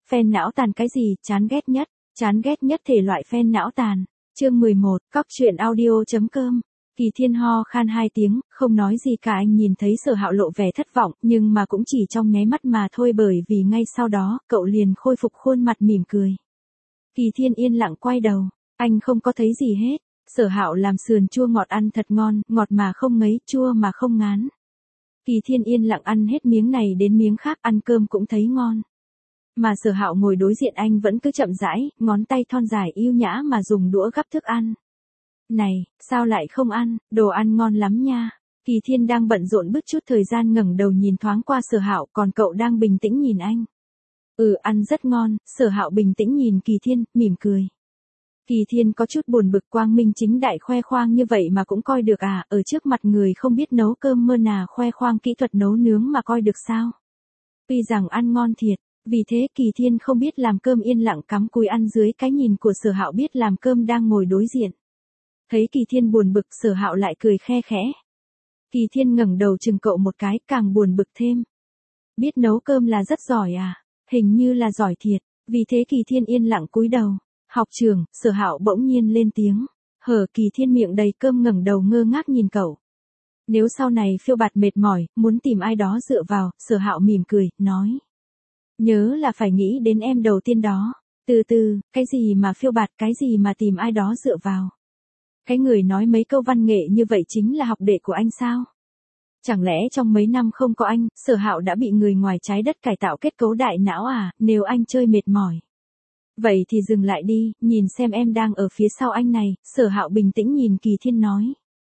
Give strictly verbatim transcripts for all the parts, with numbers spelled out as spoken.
Phen não tàn cái gì, chán ghét nhất, chán ghét nhất thể loại phen não tàn. Chương mười một, cóc truyện audio chấm com. Kỳ Thiên ho khan hai tiếng, không nói gì cả. Anh nhìn thấy Sở Hạo lộ vẻ thất vọng, nhưng mà cũng chỉ trong nháy mắt mà thôi, bởi vì ngay sau đó, cậu liền khôi phục khuôn mặt mỉm cười. Kỳ Thiên yên lặng quay đầu, anh không có thấy gì hết. Sở Hạo làm sườn chua ngọt ăn thật ngon, ngọt mà không ngấy, chua mà không ngán. Kỳ Thiên yên lặng ăn hết miếng này đến miếng khác, ăn cơm cũng thấy ngon. Mà Sở Hạo ngồi đối diện anh vẫn cứ chậm rãi, ngón tay thon dài yêu nhã mà dùng đũa gắp thức ăn. Này, sao lại không ăn, đồ ăn ngon lắm nha. Kỳ Thiên đang bận rộn bứt chút thời gian ngẩng đầu nhìn thoáng qua Sở Hạo, còn cậu đang bình tĩnh nhìn anh. Ừ, ăn rất ngon. Sở Hạo bình tĩnh nhìn Kỳ Thiên, mỉm cười. Kỳ Thiên có chút buồn bực, quang minh chính đại khoe khoang như vậy mà cũng coi được à, ở trước mặt người không biết nấu cơm mơ nà khoe khoang kỹ thuật nấu nướng mà coi được sao. Tuy rằng ăn ngon thiệt, vì thế Kỳ Thiên không biết làm cơm yên lặng cắm cúi ăn dưới cái nhìn của Sở Hạo biết làm cơm đang ngồi đối diện. Thấy Kỳ Thiên buồn bực, Sở Hạo lại cười khe khẽ. Kỳ Thiên ngẩng đầu chừng cậu một cái, càng buồn bực thêm. Biết nấu cơm là rất giỏi à, hình như là giỏi thiệt, vì thế Kỳ Thiên yên lặng cúi đầu. Học trường, Sở Hạo bỗng nhiên lên tiếng. Hở, Kỳ Thiên miệng đầy cơm ngẩng đầu ngơ ngác nhìn cậu. Nếu sau này phiêu bạt mệt mỏi, muốn tìm ai đó dựa vào, Sở Hạo mỉm cười, nói. Nhớ là phải nghĩ đến em đầu tiên đó. Từ từ, cái gì mà phiêu bạt, cái gì mà tìm ai đó dựa vào. Cái người nói mấy câu văn nghệ như vậy chính là học đệ của anh sao? Chẳng lẽ trong mấy năm không có anh, Sở Hạo đã bị người ngoài trái đất cải tạo kết cấu đại não à, nếu anh chơi mệt mỏi. Vậy thì dừng lại đi, nhìn xem em đang ở phía sau anh này. Sở Hạo bình tĩnh nhìn Kỳ Thiên nói.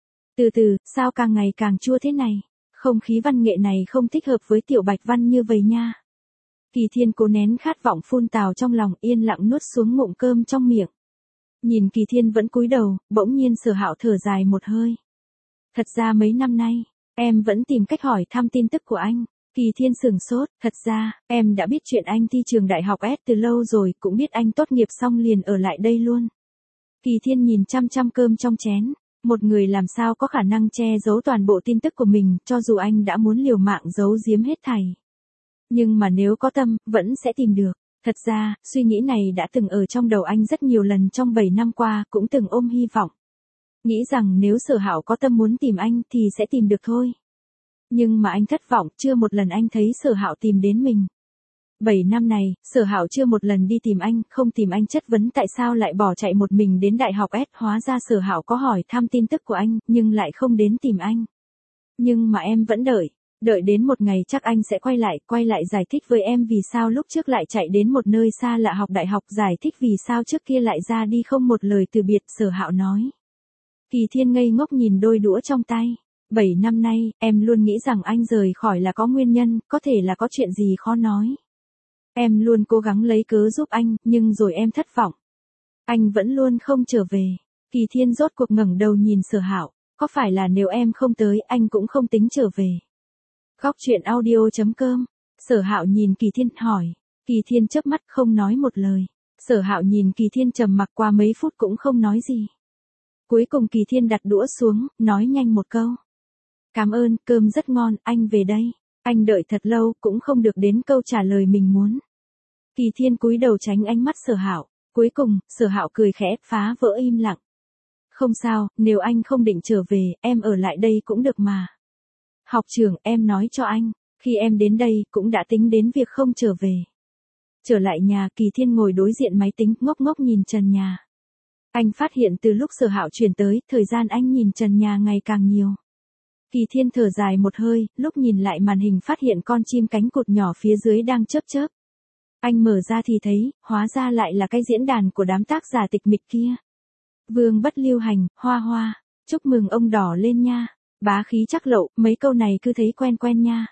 Từ từ, sao càng ngày càng chua thế này? Không khí văn nghệ này không thích hợp với Tiểu Bạch Văn như vậy nha. Kỳ Thiên cố nén khát vọng phun tào trong lòng, yên lặng nuốt xuống ngụm cơm trong miệng. Nhìn Kỳ Thiên vẫn cúi đầu, bỗng nhiên Sở Hạo thở dài một hơi. Thật ra mấy năm nay, em vẫn tìm cách hỏi thăm tin tức của anh. Kỳ Thiên sửng sốt, thật ra, em đã biết chuyện anh thi trường đại học S từ lâu rồi, cũng biết anh tốt nghiệp xong liền ở lại đây luôn. Kỳ Thiên nhìn chăm chăm cơm trong chén, một người làm sao có khả năng che giấu toàn bộ tin tức của mình, cho dù anh đã muốn liều mạng giấu giếm hết thảy. Nhưng mà nếu có tâm, vẫn sẽ tìm được. Thật ra, suy nghĩ này đã từng ở trong đầu anh rất nhiều lần trong bảy năm qua, cũng từng ôm hy vọng. Nghĩ rằng nếu Sở Hạo có tâm muốn tìm anh thì sẽ tìm được thôi. Nhưng mà anh thất vọng, chưa một lần anh thấy Sở Hạo tìm đến mình. Bảy năm này, Sở Hạo chưa một lần đi tìm anh, không tìm anh chất vấn tại sao lại bỏ chạy một mình đến đại học S, hóa ra Sở Hạo có hỏi thăm tin tức của anh, nhưng lại không đến tìm anh. Nhưng mà em vẫn đợi, đợi đến một ngày chắc anh sẽ quay lại, quay lại giải thích với em vì sao lúc trước lại chạy đến một nơi xa lạ học đại học, giải thích vì sao trước kia lại ra đi không một lời từ biệt, Sở Hạo nói. Kỳ Thiên ngây ngốc nhìn đôi đũa trong tay. Bảy năm nay, em luôn nghĩ rằng anh rời khỏi là có nguyên nhân, có thể là có chuyện gì khó nói. Em luôn cố gắng lấy cớ giúp anh, nhưng rồi em thất vọng. Anh vẫn luôn không trở về. Kỳ Thiên rốt cuộc ngẩng đầu nhìn Sở Hạo, có phải là nếu em không tới, anh cũng không tính trở về. Cóc truyện audio chấm com. Sở Hạo nhìn Kỳ Thiên hỏi. Kỳ Thiên chớp mắt không nói một lời. Sở Hạo nhìn Kỳ Thiên trầm mặc qua mấy phút cũng không nói gì. Cuối cùng Kỳ Thiên đặt đũa xuống, nói nhanh một câu. Cảm ơn, cơm rất ngon, anh về đây. Anh đợi thật lâu, cũng không được đến câu trả lời mình muốn. Kỳ Thiên cúi đầu tránh ánh mắt Sở Hạo. Cuối cùng, Sở Hạo cười khẽ, phá vỡ im lặng. Không sao, nếu anh không định trở về, em ở lại đây cũng được mà. Học trưởng, em nói cho anh, khi em đến đây, cũng đã tính đến việc không trở về. Trở lại nhà, Kỳ Thiên ngồi đối diện máy tính, ngốc ngốc nhìn trần nhà. Anh phát hiện từ lúc Sở Hạo chuyển tới, thời gian anh nhìn trần nhà ngày càng nhiều. Kỳ Thiên thở dài một hơi, lúc nhìn lại màn hình phát hiện con chim cánh cụt nhỏ phía dưới đang chớp chớp. Anh mở ra thì thấy, hóa ra lại là cái diễn đàn của đám tác giả tịch mịch kia. Vương Bất Lưu Hành, Hoa Hoa, chúc mừng ông đỏ lên nha. Bá khí chắc lậu, mấy câu này cứ thấy quen quen nha.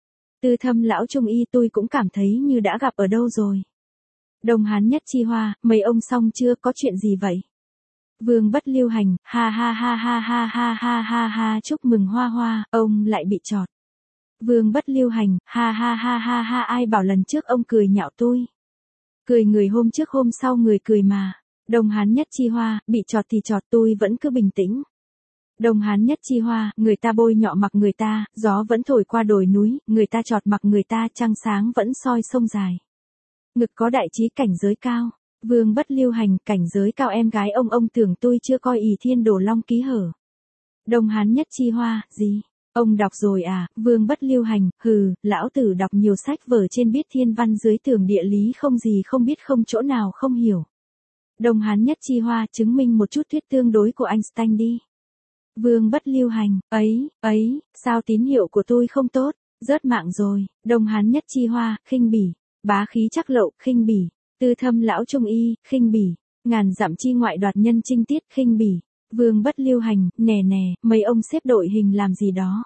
Tư Thâm lão trung y tôi cũng cảm thấy như đã gặp ở đâu rồi. Đông Hán Nhất Chi Hoa, mấy ông xong chưa, có chuyện gì vậy? Vương Bất Lưu Hành, ha ha ha ha ha ha ha ha ha, chúc mừng Hoa Hoa, ông lại bị chọt. Vương Bất Lưu Hành, ha ha ha ha ha, ai bảo lần trước ông cười nhạo tôi. Cười người hôm trước hôm sau người cười mà. Đông Hán Nhất Chi Hoa, bị chọt thì chọt, tôi vẫn cứ bình tĩnh. Đông Hán Nhất Chi Hoa, người ta bôi nhọ mặc người ta, gió vẫn thổi qua đồi núi, người ta chọt mặc người ta, trăng sáng vẫn soi sông dài. Ngực có đại trí cảnh giới cao. Vương Bất Lưu Hành, cảnh giới cao em gái ông ông tưởng tôi chưa coi ỷ thiên đồ long ký hở. Đông Hán Nhất Chi Hoa, gì? Ông đọc rồi à? Vương Bất Lưu Hành, hừ, lão tử đọc nhiều sách vở trên biết thiên văn dưới tường địa lý không gì không biết không chỗ nào không hiểu. Đông Hán Nhất Chi Hoa chứng minh một chút thuyết tương đối của Einstein đi. Vương Bất Lưu Hành, ấy, ấy, sao tín hiệu của tôi không tốt, rớt mạng rồi. Đông Hán Nhất Chi Hoa, khinh bỉ. Bá khí chắc lậu, khinh bỉ. Tư thâm lão trung y, khinh bỉ. Ngàn dặm chi ngoại đoạt nhân trinh tiết, khinh bỉ. Vương Bất Lưu Hành, nè nè, mấy ông xếp đội hình làm gì đó.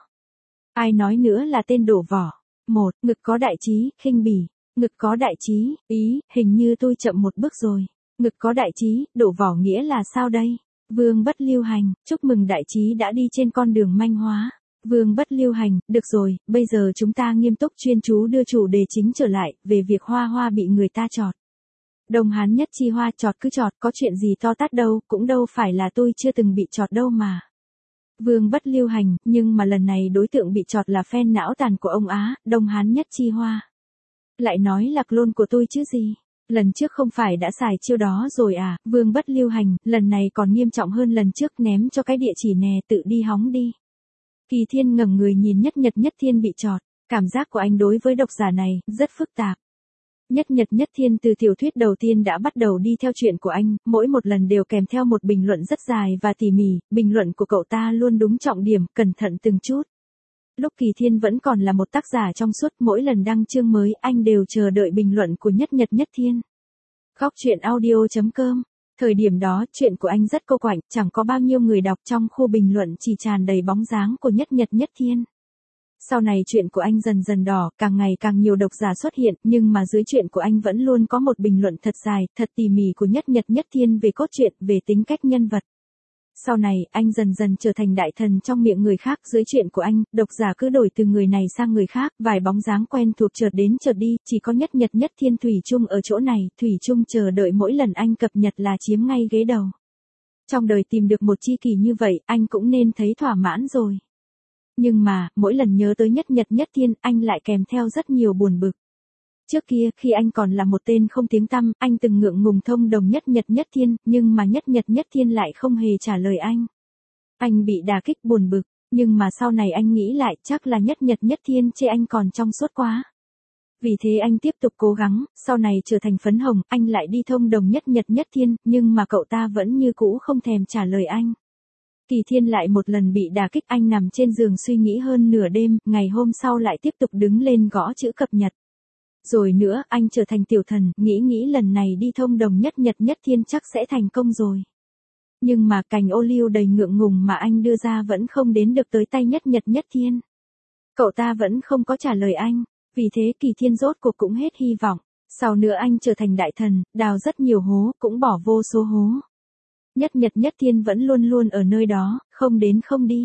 Ai nói nữa là tên đổ vỏ. Một, ngực có đại trí, khinh bỉ. Ngực có đại trí, ý, hình như tôi chậm một bước rồi. Ngực có đại trí, đổ vỏ nghĩa là sao đây? Vương Bất Lưu Hành, chúc mừng đại trí đã đi trên con đường manh hóa. Vương Bất Lưu Hành, được rồi, bây giờ chúng ta nghiêm túc chuyên chú đưa chủ đề chính trở lại, về việc Hoa Hoa bị người ta chọt. Đông Hán Nhất Chi Hoa, chọt cứ chọt, có chuyện gì to tát đâu, cũng đâu phải là tôi chưa từng bị chọt đâu mà. Vương Bất Lưu Hành, nhưng mà lần này đối tượng bị chọt là fan não tàn của ông Á, Đông Hán Nhất Chi Hoa. Lại nói là clone của tôi chứ gì. Lần trước không phải đã xài chiêu đó rồi à? Vương Bất Lưu Hành, lần này còn nghiêm trọng hơn lần trước, ném cho cái địa chỉ nè, tự đi hóng đi. Kỳ Thiên ngẩng người nhìn Nhất Nhật Nhất Thiên bị chọt, cảm giác của anh đối với độc giả này rất phức tạp. Nhất Nhật Nhất Thiên từ tiểu thuyết đầu tiên đã bắt đầu đi theo chuyện của anh, mỗi một lần đều kèm theo một bình luận rất dài và tỉ mỉ, bình luận của cậu ta luôn đúng trọng điểm, cẩn thận từng chút. Lúc Kỳ Thiên vẫn còn là một tác giả trong suốt, mỗi lần đăng chương mới anh đều chờ đợi bình luận của Nhất Nhật Nhất Thiên. Góc truyện audio chấm com. Thời điểm đó, chuyện của anh rất cô quạnh, chẳng có bao nhiêu người đọc, trong khu bình luận chỉ tràn đầy bóng dáng của Nhất Nhật Nhất Thiên. Sau này chuyện của anh dần dần đỏ, càng ngày càng nhiều độc giả xuất hiện, nhưng mà dưới chuyện của anh vẫn luôn có một bình luận thật dài, thật tỉ mỉ của Nhất Nhật Nhất Thiên về cốt truyện, về tính cách nhân vật. Sau này, anh dần dần trở thành đại thần trong miệng người khác, dưới chuyện của anh, độc giả cứ đổi từ người này sang người khác, vài bóng dáng quen thuộc chợt đến chợt đi, chỉ có Nhất Nhật Nhất Thiên thủy chung ở chỗ này, thủy chung chờ đợi mỗi lần anh cập nhật là chiếm ngay ghế đầu. Trong đời tìm được một tri kỷ như vậy, anh cũng nên thấy thỏa mãn rồi. Nhưng mà, mỗi lần nhớ tới Nhất Nhật Nhất Thiên, anh lại kèm theo rất nhiều buồn bực. Trước kia, khi anh còn là một tên không tiếng tăm, anh từng ngượng ngùng thông đồng Nhất Nhật Nhất Thiên, nhưng mà Nhất Nhật Nhất Thiên lại không hề trả lời anh. Anh bị đả kích buồn bực, nhưng mà sau này anh nghĩ lại, chắc là Nhất Nhật Nhất Thiên chê anh còn trong suốt quá. Vì thế anh tiếp tục cố gắng, sau này trở thành phấn hồng, anh lại đi thông đồng Nhất Nhật Nhất Thiên, nhưng mà cậu ta vẫn như cũ không thèm trả lời anh. Kỳ Thiên lại một lần bị đả kích, anh nằm trên giường suy nghĩ hơn nửa đêm, ngày hôm sau lại tiếp tục đứng lên gõ chữ cập nhật. Rồi nữa, anh trở thành tiểu thần, nghĩ nghĩ lần này đi thông đồng Nhất Nhật Nhất Thiên chắc sẽ thành công rồi. Nhưng mà cành ô liu đầy ngượng ngùng mà anh đưa ra vẫn không đến được tới tay Nhất Nhật Nhất Thiên. Cậu ta vẫn không có trả lời anh, vì thế Kỳ Thiên rốt cuộc cũng hết hy vọng. Sau nữa anh trở thành đại thần, đào rất nhiều hố, cũng bỏ vô số hố. Nhất Nhật Nhất Thiên vẫn luôn luôn ở nơi đó, không đến không đi.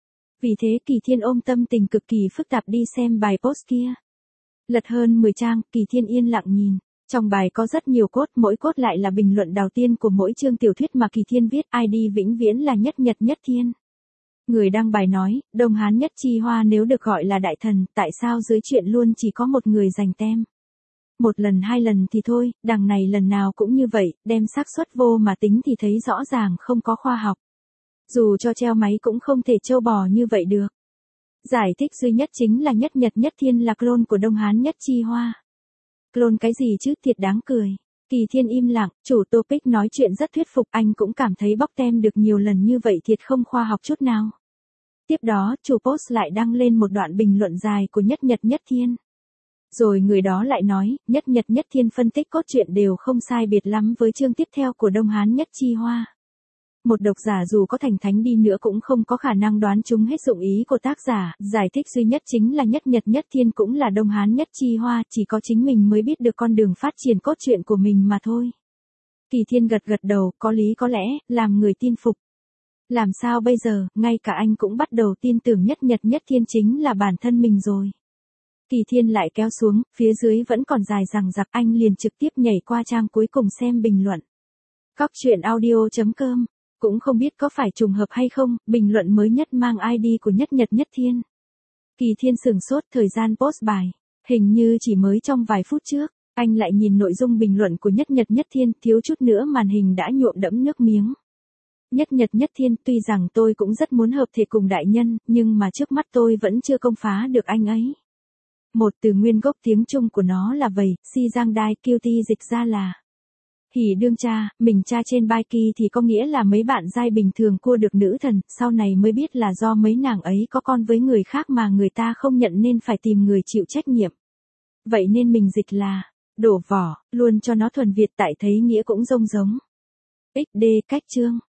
Vì thế Kỳ Thiên ôm tâm tình cực kỳ phức tạp đi xem bài post kia. Lật hơn mười trang, Kỳ Thiên yên lặng nhìn. Trong bài có rất nhiều cốt, mỗi cốt lại là bình luận đầu tiên của mỗi chương tiểu thuyết mà Kỳ Thiên viết, i đê vĩnh viễn là Nhất Nhật Nhất Thiên. Người đăng bài nói, Đông Hán Nhất Chi Hoa nếu được gọi là đại thần, tại sao dưới chuyện luôn chỉ có một người giành tem? Một lần hai lần thì thôi, đằng này lần nào cũng như vậy, đem xác suất vô mà tính thì thấy rõ ràng không có khoa học. Dù cho treo máy cũng không thể trâu bò như vậy được. Giải thích duy nhất chính là Nhất Nhật Nhất Thiên là clone của Đông Hán Nhất Chi Hoa. Clone cái gì chứ, thiệt đáng cười. Kỳ Thiên im lặng, chủ topic nói chuyện rất thuyết phục, anh cũng cảm thấy bóc tem được nhiều lần như vậy thiệt không khoa học chút nào. Tiếp đó, chủ post lại đăng lên một đoạn bình luận dài của Nhất Nhật Nhất Thiên. Rồi người đó lại nói, Nhất Nhật Nhất Thiên phân tích cốt truyện đều không sai biệt lắm với chương tiếp theo của Đông Hán Nhất Chi Hoa. Một độc giả dù có thành thánh đi nữa cũng không có khả năng đoán trúng hết dụng ý của tác giả, giải thích duy nhất chính là Nhất Nhật Nhất Thiên cũng là Đông Hán Nhất Chi Hoa, chỉ có chính mình mới biết được con đường phát triển cốt truyện của mình mà thôi. Kỳ Thiên gật gật đầu, có lý có lẽ, làm người tin phục. Làm sao bây giờ, ngay cả anh cũng bắt đầu tin tưởng Nhất Nhật Nhất Thiên chính là bản thân mình rồi. Kỳ Thiên lại kéo xuống, phía dưới vẫn còn dài dằng dặc, anh liền trực tiếp nhảy qua trang cuối cùng xem bình luận. Góc truyện audio chấm com. Cũng không biết có phải trùng hợp hay không, bình luận mới nhất mang i đê của Nhất Nhật Nhất Thiên. Kỳ Thiên sửng sốt, thời gian post bài, hình như chỉ mới trong vài phút trước. Anh lại nhìn nội dung bình luận của Nhất Nhật Nhất Thiên, thiếu chút nữa màn hình đã nhuộm đẫm nước miếng. Nhất Nhật Nhất Thiên, tuy rằng tôi cũng rất muốn hợp thể cùng đại nhân, nhưng mà trước mắt tôi vẫn chưa công phá được anh ấy. Một từ nguyên gốc tiếng Trung của nó là vầy, si giang đai, kiêu ti dịch ra là hỉ đương cha, mình cha trên bai kỳ thì có nghĩa là mấy bạn giai bình thường cua được nữ thần, sau này mới biết là do mấy nàng ấy có con với người khác mà người ta không nhận nên phải tìm người chịu trách nhiệm. Vậy nên mình dịch là đổ vỏ, luôn cho nó thuần Việt tại thấy nghĩa cũng rông giống. ích đê cách chương